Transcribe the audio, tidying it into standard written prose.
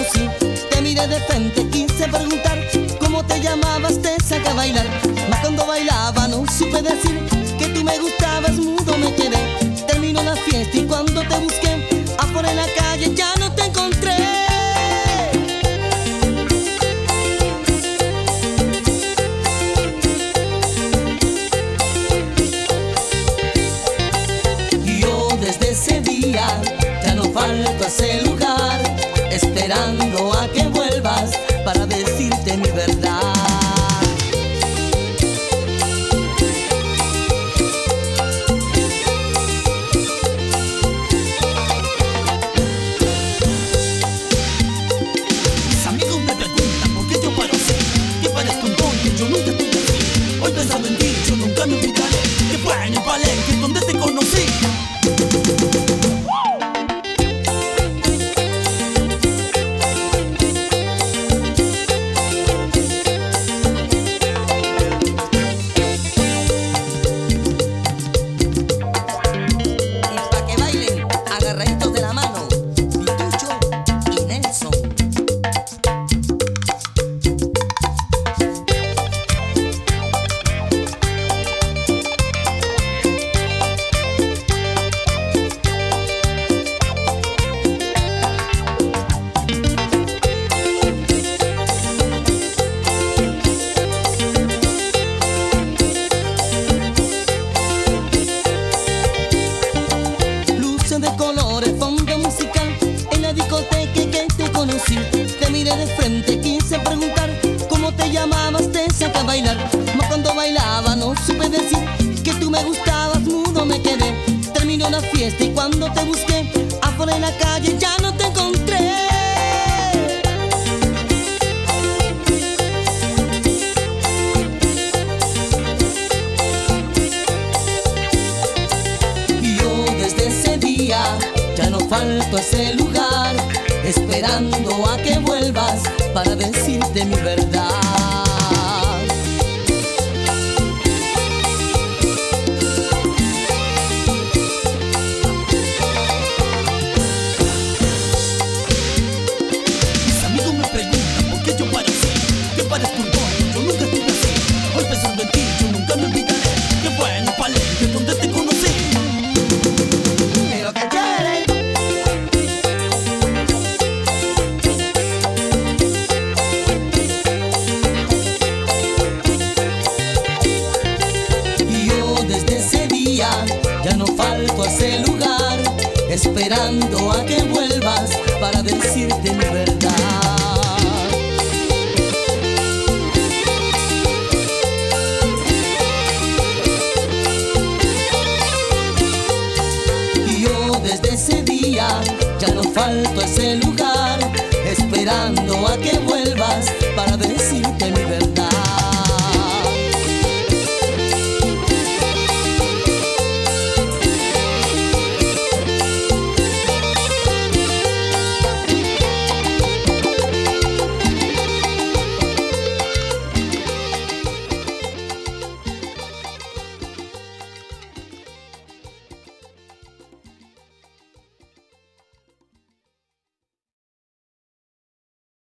conocí, te miré de frente, quise preguntar cómo te llamabas, te saqué a bailar. Mas cuando bailaba no supe decir que tú me gustabas, mudo me quedé. Terminó la fiesta y cuando te busqué afuera en la calle ya no te encontré. Yo desde ese día ya no falto a ese lugar, esperando a que vuelvas para decirte mi verdad. Mis amigos me preguntan por qué yo paro así, que parezco un tonto, yo nunca estuve así. Hoy pensando en ti, yo nunca me olvidaré que fue en el Palenque donde te conocí. Agarraditos de la mano, Pitucho y Nelson. Luces de colores, fondo musical, en la discoteca que te conocí, te miré de frente, quise preguntar cómo te llamabas, te saqué a bailar. Mas cuando bailaba no supe decir que tú me gustabas, mudo me quedé. Terminó la fiesta y cuando te busqué afuera en la calle ya no te encontré. Ya no falto a ese lugar, esperando a que vuelvas para decirte mi verdad. Mis amigos me preguntan por qué yo paro así, que parezco un tonto, yo nunca estuve así. Hoy pensando en ti, yo nunca me olvidaré que fue en el Palenque donde te conocí. Pero que quieren. Yo desde ese día ya no falto a ese lugar, esperando a que vuelvas para decirte mi verdad. Yo desde ese día ya no falto a ese lugar, esperando a que vuelvas para decir